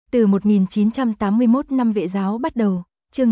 Từ 1981 năm vệ giáo bắt đầu, chương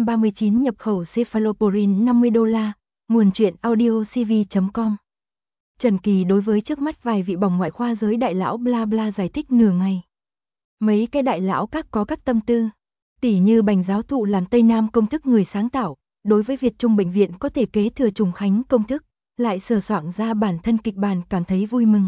639 nhập khẩu cephalosporin $50, nguồn truyện audiocv.com. Trần Kỳ đối với trước mắt vài vị bỏng ngoại khoa giới đại lão bla bla giải thích nửa ngày. Mấy cái đại lão các có các tâm tư, tỉ như Bành giáo thụ làm Tây Nam công thức người sáng tạo, đối với Việt Trung bệnh viện có thể kế thừa Trùng Khánh công thức, lại sửa soạn ra bản thân kịch bản cảm thấy vui mừng.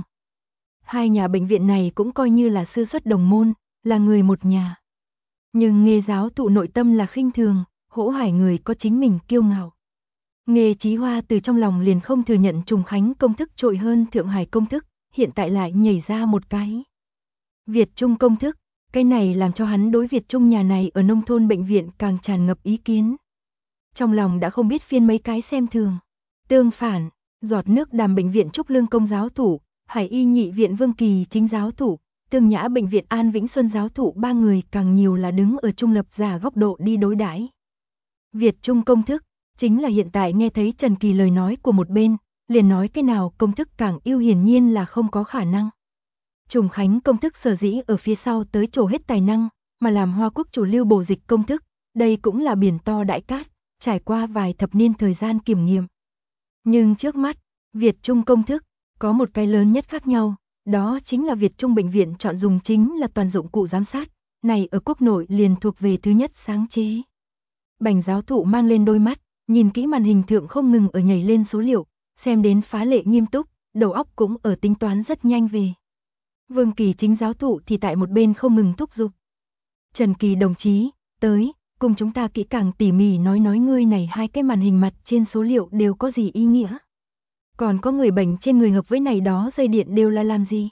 Hai nhà bệnh viện này cũng coi như là sư xuất đồng môn, là người một nhà. Nhưng Nghê giáo thụ nội tâm là khinh thường, hỗ hải người có chính mình kiêu ngạo. Nghê Chí Hoa từ trong lòng liền không thừa nhận Trùng Khánh công thức trội hơn Thượng Hải công thức, hiện tại lại nhảy ra một cái Việt Trung công thức, cái này làm cho hắn đối Việt Trung nhà này ở nông thôn bệnh viện càng tràn ngập ý kiến. Trong lòng đã không biết phiên mấy cái xem thường. Tương phản, Giọt Nước Đàm bệnh viện Trúc Lương công giáo thủ, Hải Y Nhị viện Vương Kỳ chính giáo thủ, Tương Nhã bệnh viện An Vĩnh Xuân giáo thủ, ba người càng nhiều là đứng ở trung lập giả góc độ đi đối đãi. Việt Trung công thức, chính là hiện tại nghe thấy Trần Kỳ lời nói của một bên, liền nói cái nào công thức càng ưu hiển nhiên là không có khả năng. Trùng Khánh công thức sở dĩ ở phía sau tới trổ hết tài năng, mà làm Hoa Quốc chủ lưu bổ dịch công thức, đây cũng là biển to đại cát, trải qua vài thập niên thời gian kiểm nghiệm. Nhưng trước mắt, Việt Trung công thức, có một cái lớn nhất khác nhau, đó chính là Việt Trung bệnh viện chọn dùng chính là toàn dụng cụ giám sát, này ở quốc nội liền thuộc về thứ nhất sáng chế. Bành giáo thụ mang lên đôi mắt, nhìn kỹ màn hình thượng không ngừng ở nhảy lên số liệu, xem đến phá lệ nghiêm túc, đầu óc cũng ở tính toán rất nhanh về. Vương Kỳ chính giáo thụ thì tại một bên không ngừng thúc giục. Trần Kỳ đồng chí, tới, cùng chúng ta kỹ càng tỉ mỉ nói ngươi này hai cái màn hình mặt trên số liệu đều có gì ý nghĩa. Còn có người bệnh trên người hợp với này đó dây điện đều là làm gì?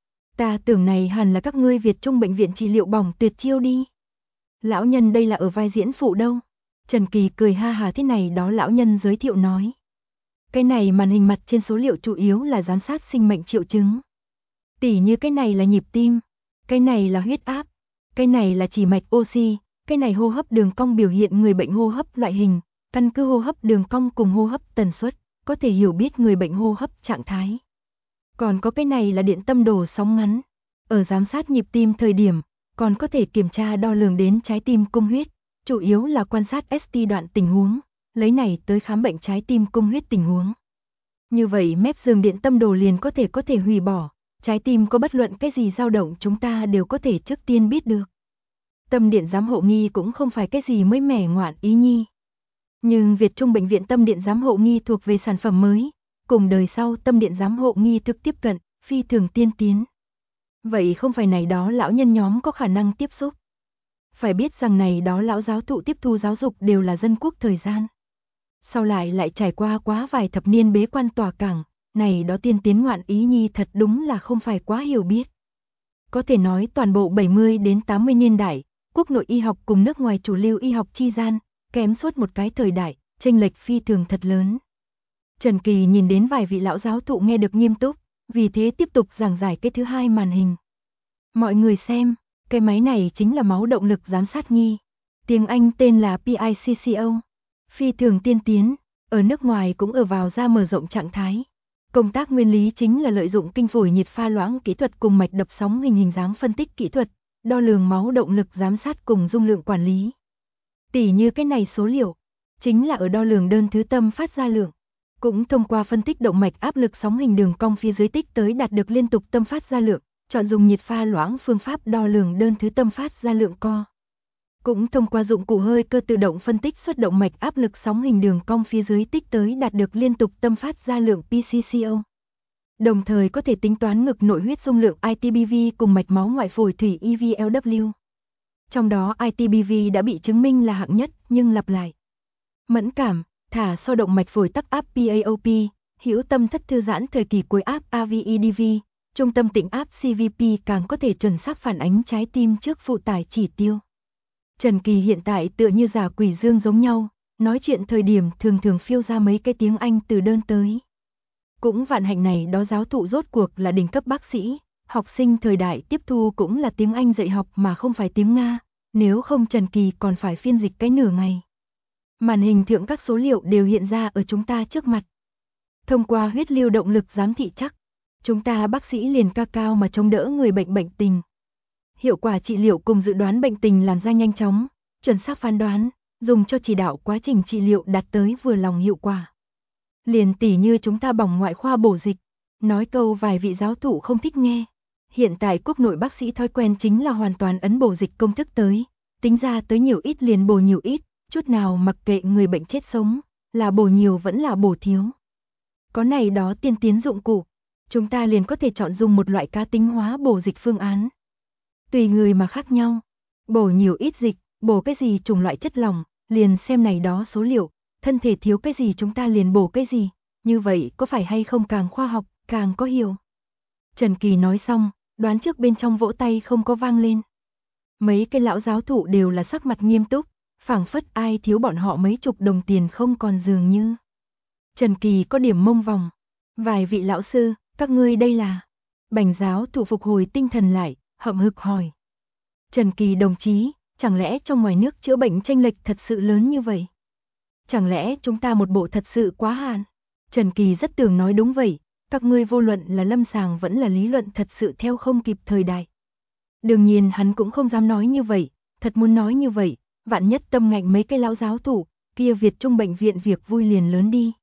Ta tưởng này hẳn là các ngươi Việt Trung bệnh viện trị liệu bỏng tuyệt chiêu đi. Lão nhân đây là ở vai diễn phụ đâu? Trần Kỳ cười ha hà thế này đó lão nhân giới thiệu nói. Cái này màn hình mặt trên số liệu chủ yếu là giám sát sinh mệnh triệu chứng. Tỉ như cái này là nhịp tim, cái này là huyết áp, cái này là chỉ mạch oxy, cái này hô hấp đường cong biểu hiện người bệnh hô hấp loại hình, căn cứ hô hấp đường cong cùng hô hấp tần suất, có thể hiểu biết người bệnh hô hấp trạng thái. Còn có cái này là điện tâm đồ sóng ngắn, ở giám sát nhịp tim thời điểm, còn có thể kiểm tra đo lường đến trái tim cung huyết, chủ yếu là quan sát ST đoạn tình huống, lấy này tới khám bệnh trái tim cung huyết tình huống. Như vậy mép giường điện tâm đồ liền có thể hủy bỏ, trái tim có bất luận cái gì dao động chúng ta đều có thể trước tiên biết được. Tâm điện giám hộ nghi cũng không phải cái gì mới mẻ ngoạn ý nhi. Nhưng Việt Trung bệnh viện tâm điện giám hộ nghi thuộc về sản phẩm mới, cùng đời sau tâm điện giám hộ nghi thực tiếp cận, phi thường tiên tiến. Vậy không phải này đó lão nhân nhóm có khả năng tiếp xúc. Phải biết rằng này đó lão giáo thụ tiếp thu giáo dục đều là dân quốc thời gian. Sau lại trải qua quá vài thập niên bế quan tỏa cảng, này đó tiên tiến ngoạn ý nhi thật đúng là không phải quá hiểu biết. Có thể nói toàn bộ 70 đến 80 niên đại, quốc nội y học cùng nước ngoài chủ lưu y học chi gian, kém suốt một cái thời đại, chênh lệch phi thường thật lớn. Trần Kỳ nhìn đến vài vị lão giáo thụ nghe được nghiêm túc, vì thế tiếp tục giảng giải cái thứ hai màn hình. Mọi người xem, cái máy này chính là máu động lực giám sát nghi. Tiếng Anh tên là PICCO. Phi thường tiên tiến, ở nước ngoài cũng ở vào ra mở rộng trạng thái. Công tác nguyên lý chính là lợi dụng kinh phổi nhiệt pha loãng kỹ thuật cùng mạch đập sóng hình dáng phân tích kỹ thuật, đo lường máu động lực giám sát cùng dung lượng quản lý. Tỉ như cái này số liệu, chính là ở đo lường đơn thứ tâm phát ra lượng, cũng thông qua phân tích động mạch áp lực sóng hình đường cong phía dưới tích tới đạt được liên tục tâm phát ra lượng, chọn dùng nhiệt pha loãng phương pháp đo lường đơn thứ tâm phát ra lượng co. Cũng thông qua dụng cụ hơi cơ tự động phân tích xuất động mạch áp lực sóng hình đường cong phía dưới tích tới đạt được liên tục tâm phát ra lượng PCCO. Đồng thời có thể tính toán ngực nội huyết dung lượng ITBV cùng mạch máu ngoại phổi thủy EVLW. Trong đó ITBV đã bị chứng minh là hạng nhất nhưng lặp lại. Mẫn cảm, thả so động mạch phổi tắc áp PAOP, hữu tâm thất thư giãn thời kỳ cuối áp AVEDV, trung tâm tĩnh áp CVP càng có thể chuẩn xác phản ánh trái tim trước phụ tải chỉ tiêu. Trần Kỳ hiện tại tựa như giả quỷ dương giống nhau, nói chuyện thời điểm thường phiêu ra mấy cái tiếng Anh từ đơn tới. Cũng vạn hạnh này đó giáo thụ rốt cuộc là đỉnh cấp bác sĩ, học sinh thời đại tiếp thu cũng là tiếng Anh dạy học mà không phải tiếng Nga, nếu không Trần Kỳ còn phải phiên dịch cái nửa ngày. Màn hình thượng các số liệu đều hiện ra ở chúng ta trước mặt. Thông qua huyết lưu động lực giám thị chắc, chúng ta bác sĩ liền cao mà chống đỡ người bệnh bệnh tình. hiệu quả trị liệu cùng dự đoán bệnh tình làm ra nhanh chóng, chuẩn xác phán đoán, dùng cho chỉ đạo quá trình trị liệu đạt tới vừa lòng hiệu quả. Liền tỉ như chúng ta bỏng ngoại khoa bổ dịch, nói câu vài vị giáo thụ không thích nghe. Hiện tại quốc nội bác sĩ thói quen chính là hoàn toàn ấn bổ dịch công thức tới, tính ra tới nhiều ít liền bổ nhiều ít, chút nào mặc kệ người bệnh chết sống, là bổ nhiều vẫn là bổ thiếu. Có này đó tiên tiến dụng cụ, chúng ta liền có thể chọn dùng một loại cá tính hóa bổ dịch phương án. Tùy người mà khác nhau, bổ nhiều ít dịch, bổ cái gì chủng loại chất lỏng, liền xem này đó số liệu, thân thể thiếu cái gì chúng ta liền bổ cái gì, như vậy có phải hay không càng khoa học, càng có hiểu. Trần Kỳ nói xong, đoán trước bên trong vỗ tay không có vang lên. Mấy cái lão giáo thụ đều là sắc mặt nghiêm túc, phảng phất ai thiếu bọn họ mấy chục đồng tiền không còn dường như. Trần Kỳ có điểm mông vòng. Vài vị lão sư, các ngươi đây là... Bành giáo thụ phục hồi tinh thần lại, hậm hực hỏi. Trần Kỳ đồng chí, chẳng lẽ trong ngoài nước chữa bệnh chênh lệch thật sự lớn như vậy? Chẳng lẽ chúng ta một bộ thật sự quá hạn? Trần Kỳ rất tưởng nói đúng vậy, các ngươi vô luận là lâm sàng vẫn là lý luận thật sự theo không kịp thời đại. Đương nhiên hắn cũng không dám nói như vậy, thật muốn nói như vậy, vạn nhất tâm ngạnh mấy cái lão giáo thủ, kia Việt Trung bệnh viện việc vui liền lớn đi.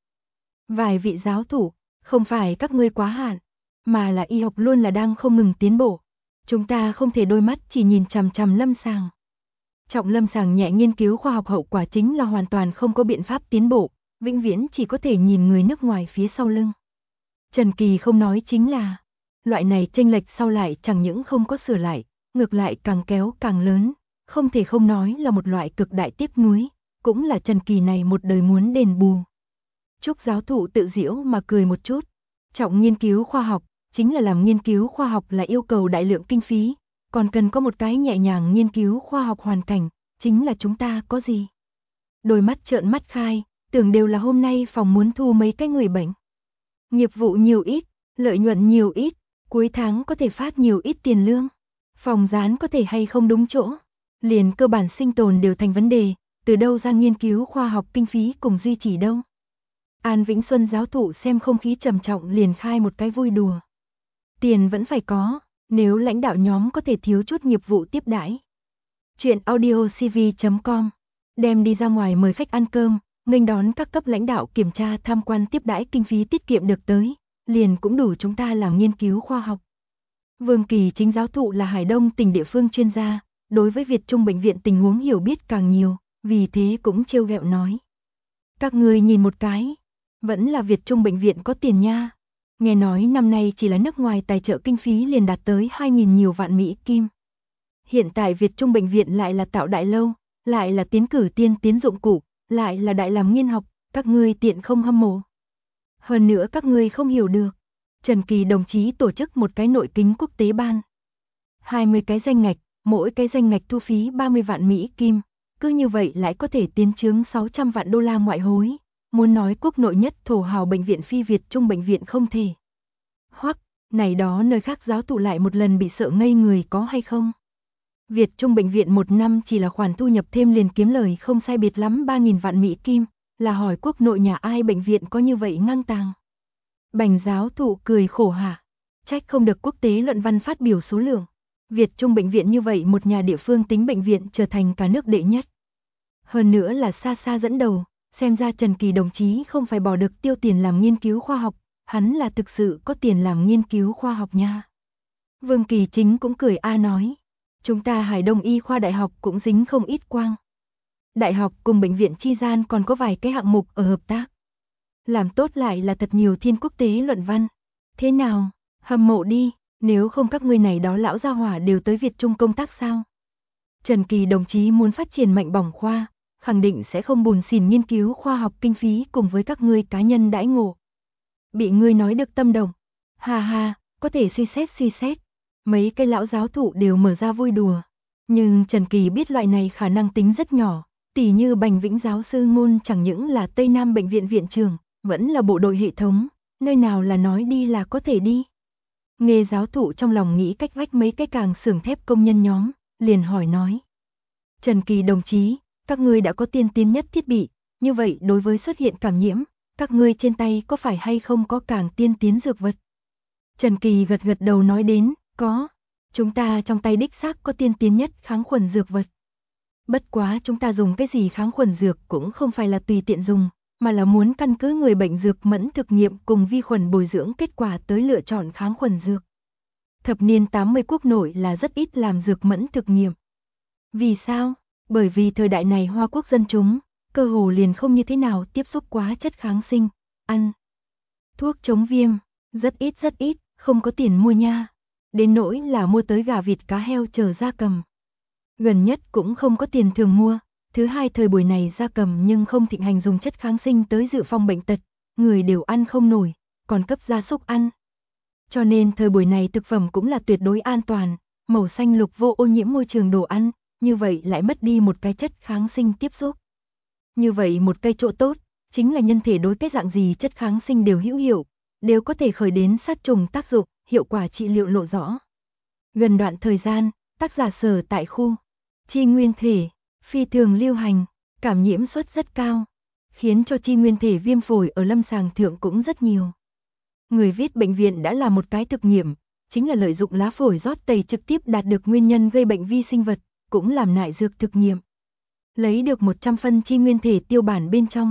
Vài vị giáo thủ, không phải các ngươi quá hạn, mà là y học luôn là đang không ngừng tiến bộ. Chúng ta không thể đôi mắt chỉ nhìn chằm chằm lâm sàng. Trọng lâm sàng nhẹ nghiên cứu khoa học hậu quả chính là hoàn toàn không có biện pháp tiến bộ, vĩnh viễn chỉ có thể nhìn người nước ngoài phía sau lưng. Trần Kỳ không nói chính là, loại này chênh lệch sau lại chẳng những không có sửa lại, ngược lại càng kéo càng lớn, không thể không nói là một loại cực đại tiếc nuối, cũng là Trần Kỳ này một đời muốn đền bù. Trúc giáo thụ tự giễu mà cười một chút, trọng nghiên cứu khoa học, chính là làm nghiên cứu khoa học là yêu cầu đại lượng kinh phí, còn cần có một cái nhẹ nhàng nghiên cứu khoa học hoàn cảnh, chính là chúng ta có gì. Đôi mắt trợn mắt khai, tưởng đều là hôm nay phòng muốn thu mấy cái người bệnh. Nghiệp vụ nhiều ít, lợi nhuận nhiều ít, cuối tháng có thể phát nhiều ít tiền lương. Phòng dán có thể hay không đúng chỗ. Liền cơ bản sinh tồn đều thành vấn đề, từ đâu ra nghiên cứu khoa học kinh phí cùng duy trì đâu. An Vĩnh Xuân giáo thụ xem không khí trầm trọng liền khai một cái vui đùa. Tiền vẫn phải có, nếu lãnh đạo nhóm có thể thiếu chút nghiệp vụ tiếp đãi. Chuyện audiocv.com, đem đi ra ngoài mời khách ăn cơm, nghênh đón các cấp lãnh đạo kiểm tra tham quan tiếp đãi kinh phí tiết kiệm được tới, liền cũng đủ chúng ta làm nghiên cứu khoa học. Vương Kỳ Chính giáo thụ là Hải Đông tỉnh địa phương chuyên gia, đối với Việt Trung bệnh viện tình huống hiểu biết càng nhiều, vì thế cũng trêu ghẹo nói. Các người nhìn một cái, vẫn là Việt Trung bệnh viện có tiền nha. Nghe nói năm nay chỉ là nước ngoài tài trợ kinh phí liền đạt tới 2.000 nhiều vạn Mỹ Kim. Hiện tại Việt Trung bệnh viện lại là tạo đại lâu, lại là tiến cử tiên tiến dụng cụ, lại là đại làm nghiên học, các ngươi tiện không hâm mộ. Hơn nữa các ngươi không hiểu được. Trần Kỳ đồng chí tổ chức một cái nội kính quốc tế ban. 20 cái danh ngạch, mỗi cái danh ngạch thu phí 30 vạn Mỹ Kim, cứ như vậy lại có thể tiến chướng 600 vạn đô la ngoại hối. Muốn nói quốc nội nhất thổ hào bệnh viện phi Việt Trung bệnh viện không thể. Hoặc, này đó nơi khác giáo thụ lại một lần bị sợ ngây người có hay không? Việt Trung bệnh viện một năm chỉ là khoản thu nhập thêm liền kiếm lời không sai biệt lắm 3.000 vạn Mỹ Kim, là hỏi quốc nội nhà ai bệnh viện có như vậy ngang tàng. Bành giáo thụ cười khổ hả, trách không được quốc tế luận văn phát biểu số lượng. Việt Trung bệnh viện như vậy một nhà địa phương tính bệnh viện trở thành cả nước đệ nhất. Hơn nữa là xa xa dẫn đầu, xem ra Trần Kỳ đồng chí không phải bỏ được tiêu tiền làm nghiên cứu khoa học, hắn là thực sự có tiền làm nghiên cứu khoa học nha. Vương Kỳ Chính cũng cười nói, chúng ta Hải Đông Y khoa đại học cũng dính không ít quang. Đại học cùng bệnh viện chi gian còn có vài cái hạng mục ở hợp tác. Làm tốt lại là thật nhiều thiên quốc tế luận văn. Thế nào, hâm mộ đi, nếu không các ngươi này đó lão gia hỏa đều tới Việt Trung công tác sao? Trần Kỳ đồng chí muốn phát triển mạnh bỏng khoa, khẳng định sẽ không bùn xỉn nghiên cứu khoa học kinh phí cùng với các ngươi cá nhân đãi ngộ. Bị ngươi nói được tâm động. Ha ha, có thể suy xét. Mấy cái lão giáo thụ đều mở ra vui đùa. Nhưng Trần Kỳ biết loại này khả năng tính rất nhỏ, tỉ như Bành Vĩnh giáo sư ngôn chẳng những là Tây Nam bệnh viện viện trưởng, vẫn là bộ đội hệ thống, nơi nào là nói đi là có thể đi. Nghe giáo thụ trong lòng nghĩ cách vách mấy cái càng xưởng thép công nhân nhóm, liền hỏi nói. Trần Kỳ đồng chí, các ngươi đã có tiên tiến nhất thiết bị, như vậy đối với xuất hiện cảm nhiễm, các ngươi trên tay có phải hay không có càng tiên tiến dược vật? Trần Kỳ gật đầu nói đến, có. Chúng ta trong tay đích xác có tiên tiến nhất kháng khuẩn dược vật. Bất quá chúng ta dùng cái gì kháng khuẩn dược cũng không phải là tùy tiện dùng, mà là muốn căn cứ người bệnh dược mẫn thực nghiệm cùng vi khuẩn bồi dưỡng kết quả tới lựa chọn kháng khuẩn dược. Thập niên 80 quốc nội là rất ít làm dược mẫn thực nghiệm. Vì sao? Bởi vì thời đại này Hoa Quốc dân chúng, cơ hồ liền không như thế nào tiếp xúc quá chất kháng sinh, ăn thuốc chống viêm, rất ít, không có tiền mua nha. Đến nỗi là mua tới gà vịt cá heo chờ gia cầm. Gần nhất cũng không có tiền thường mua. Thứ hai, thời buổi này gia cầm nhưng không thịnh hành dùng chất kháng sinh tới dự phòng bệnh tật, người đều ăn không nổi, còn cấp gia súc ăn. Cho nên thời buổi này thực phẩm cũng là tuyệt đối an toàn, màu xanh lục vô ô nhiễm môi trường đồ ăn, như vậy lại mất đi một cái chất kháng sinh tiếp xúc. Như vậy một cây chỗ tốt, chính là nhân thể đối cái dạng gì chất kháng sinh đều hữu hiệu, đều có thể khởi đến sát trùng tác dụng, hiệu quả trị liệu lộ rõ. Gần đoạn thời gian, tác giả Sở tại khu chi nguyên thể phi thường lưu hành, cảm nhiễm suất rất cao, khiến cho chi nguyên thể viêm phổi ở lâm sàng thượng cũng rất nhiều. Người viết bệnh viện đã làm một cái thực nghiệm, chính là lợi dụng lá phổi rót tẩy trực tiếp đạt được nguyên nhân gây bệnh vi sinh vật, cũng làm nại dược thực nghiệm. Lấy được 100 phân chi nguyên thể tiêu bản bên trong.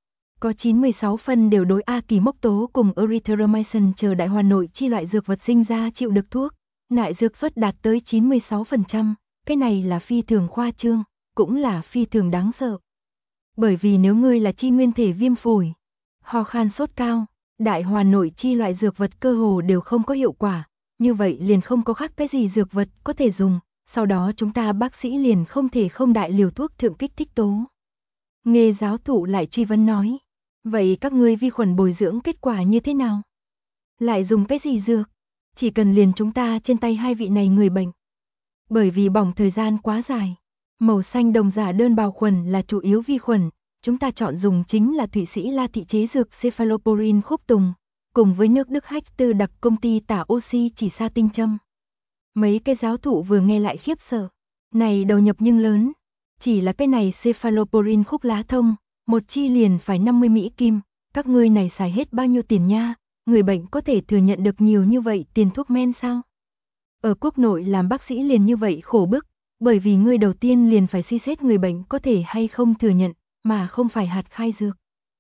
Có 96 phân đều đối A kỳ mốc tố cùng erythromycin chờ đại hoàn nội chi loại dược vật sinh ra chịu được thuốc, nại dược suất đạt tới 96%, cái này là phi thường khoa trương, cũng là phi thường đáng sợ. Bởi vì nếu ngươi là chi nguyên thể viêm phổi, ho khan sốt cao, đại hoàn nội chi loại dược vật cơ hồ đều không có hiệu quả, như vậy liền không có khác cái gì dược vật có thể dùng, sau đó chúng ta bác sĩ liền không thể không đại liều thuốc thượng kích thích tố. Nghề giáo thụ lại truy vấn nói, vậy các ngươi vi khuẩn bồi dưỡng kết quả như thế nào? Lại dùng cái gì dược? Chỉ cần liền chúng ta trên tay hai vị này người bệnh. Bởi vì bỏng thời gian quá dài, màu xanh đồng giả đơn bào khuẩn là chủ yếu vi khuẩn, chúng ta chọn dùng chính là Thụy Sĩ La thị chế dược cephalosporin khúc tùng, cùng với nước Đức Hách Tư đặc công ty tả oxy chỉ sa tinh châm. Mấy cái giáo thụ vừa nghe lại khiếp sợ, này đầu nhập nhưng lớn, chỉ là cái này cephalosporin khúc lá thông, một chi liền phải 50 Mỹ Kim, các ngươi này xài hết bao nhiêu tiền nha, người bệnh có thể thừa nhận được nhiều như vậy tiền thuốc men sao? Ở quốc nội làm bác sĩ liền như vậy khổ bức, bởi vì ngươi đầu tiên liền phải suy xét người bệnh có thể hay không thừa nhận, mà không phải hạt khai dược.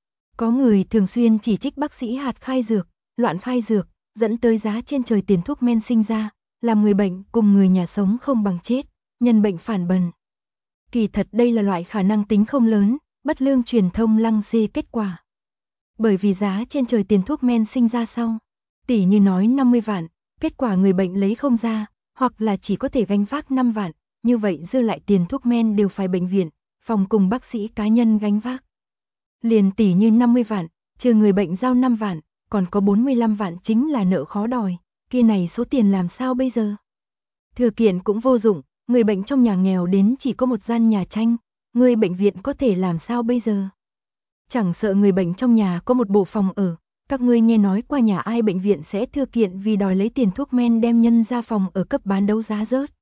Có người thường xuyên chỉ trích bác sĩ hạt khai dược, loạn khai dược, dẫn tới giá trên trời tiền thuốc men sinh ra, làm người bệnh cùng người nhà sống không bằng chết, nhân bệnh phản bần. Kỳ thật đây là loại khả năng tính không lớn, bất lương truyền thông lăng xê kết quả. Bởi vì giá trên trời tiền thuốc men sinh ra sau, tỷ như nói 50 vạn, kết quả người bệnh lấy không ra, hoặc là chỉ có thể gánh vác 5 vạn, như vậy dư lại tiền thuốc men đều phải bệnh viện, phòng cùng bác sĩ cá nhân gánh vác. Liền tỷ như 50 vạn, trừ người bệnh giao 5 vạn, còn có 45 vạn chính là nợ khó đòi, kia này số tiền làm sao bây giờ? Thừa kiện cũng vô dụng, người bệnh trong nhà nghèo đến chỉ có một gian nhà tranh, người bệnh viện có thể làm sao bây giờ? Chẳng sợ người bệnh trong nhà có một bộ phòng ở, các ngươi nghe nói qua nhà ai bệnh viện sẽ thừa kiện vì đòi lấy tiền thuốc men đem nhân ra phòng ở cấp bán đấu giá rớt.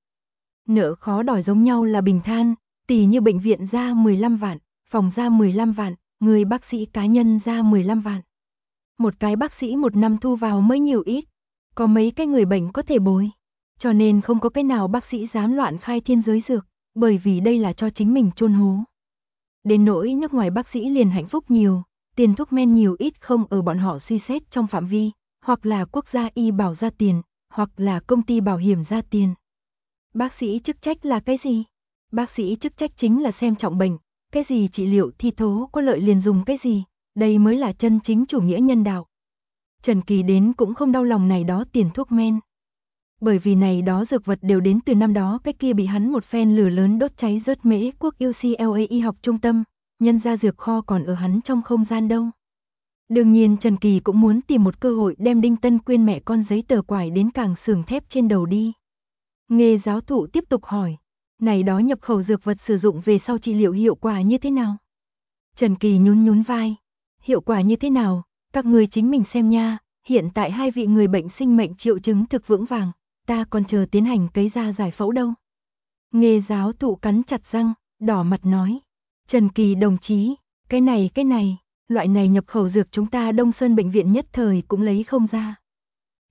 Nợ khó đòi giống nhau là bình than, tỷ như bệnh viện ra 15 vạn, phòng ra 15 vạn, người bác sĩ cá nhân ra 15 vạn. Một cái bác sĩ một năm thu vào mới nhiều ít, có mấy cái người bệnh có thể bồi. Cho nên không có cái nào bác sĩ dám loạn khai thiên giới dược, bởi vì đây là cho chính mình chôn hố. Đến nỗi nước ngoài bác sĩ liền hạnh phúc nhiều, tiền thuốc men nhiều ít không ở bọn họ suy xét trong phạm vi, hoặc là quốc gia y bảo ra tiền, hoặc là công ty bảo hiểm ra tiền. Bác sĩ chức trách là cái gì? Bác sĩ chức trách chính là xem trọng bệnh, cái gì trị liệu thi thố có lợi liền dùng cái gì, đây mới là chân chính chủ nghĩa nhân đạo. Trần Kỳ đến cũng không đau lòng này đó tiền thuốc men. Bởi vì này đó dược vật đều đến từ năm đó cái kia bị hắn một phen lửa lớn đốt cháy rớt Mễ quốc UCLA y học trung tâm, nhân ra dược kho còn ở hắn trong không gian đâu. Đương nhiên Trần Kỳ cũng muốn tìm một cơ hội đem Đinh Tân Quyên mẹ con giấy tờ quải đến càng xưởng thép trên đầu đi. Nghề giáo thụ tiếp tục hỏi, này đó nhập khẩu dược vật sử dụng về sau trị liệu hiệu quả như thế nào? Trần Kỳ nhún vai, hiệu quả như thế nào, các người chính mình xem nha, hiện tại hai vị người bệnh sinh mệnh triệu chứng thực vững vàng, ta còn chờ tiến hành cấy ra giải phẫu đâu. Nghề giáo thụ cắn chặt răng, đỏ mặt nói, Trần Kỳ đồng chí, cái này, loại này nhập khẩu dược chúng ta Đông Sơn bệnh viện nhất thời cũng lấy không ra.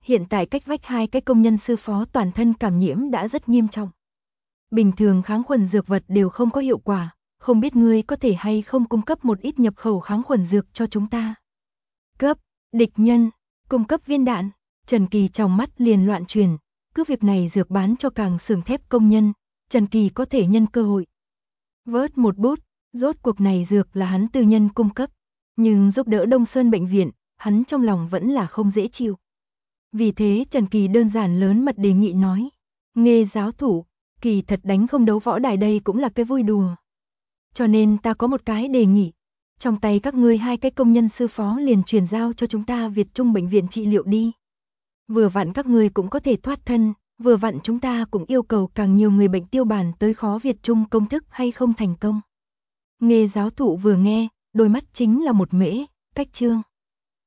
Hiện tại cách vách hai cái công nhân sư phó toàn thân cảm nhiễm đã rất nghiêm trọng. Bình thường kháng khuẩn dược vật đều không có hiệu quả, không biết ngươi có thể hay không cung cấp một ít nhập khẩu kháng khuẩn dược cho chúng ta. Cấp, địch nhân, cung cấp viên đạn, Trần Kỳ trong mắt liền loạn chuyển, cứ việc này dược bán cho càng xưởng thép công nhân, Trần Kỳ có thể nhân cơ hội vớt một bút, rốt cuộc này dược là hắn tư nhân cung cấp, nhưng giúp đỡ Đông Sơn bệnh viện, hắn trong lòng vẫn là không dễ chịu. Vì thế Trần Kỳ đơn giản lớn mật đề nghị nói, Nghê giáo thủ, kỳ thật đánh không đấu võ đài đây cũng là cái vui đùa. Cho nên ta có một cái đề nghị, trong tay các ngươi hai cái công nhân sư phó liền chuyển giao cho chúng ta Việt Trung bệnh viện trị liệu đi. Vừa vặn các ngươi cũng có thể thoát thân, vừa vặn chúng ta cũng yêu cầu càng nhiều người bệnh tiêu bản tới khó Việt Trung công thức hay không thành công. Nghê giáo thụ vừa nghe, đôi mắt chính là một mễ, cách trương.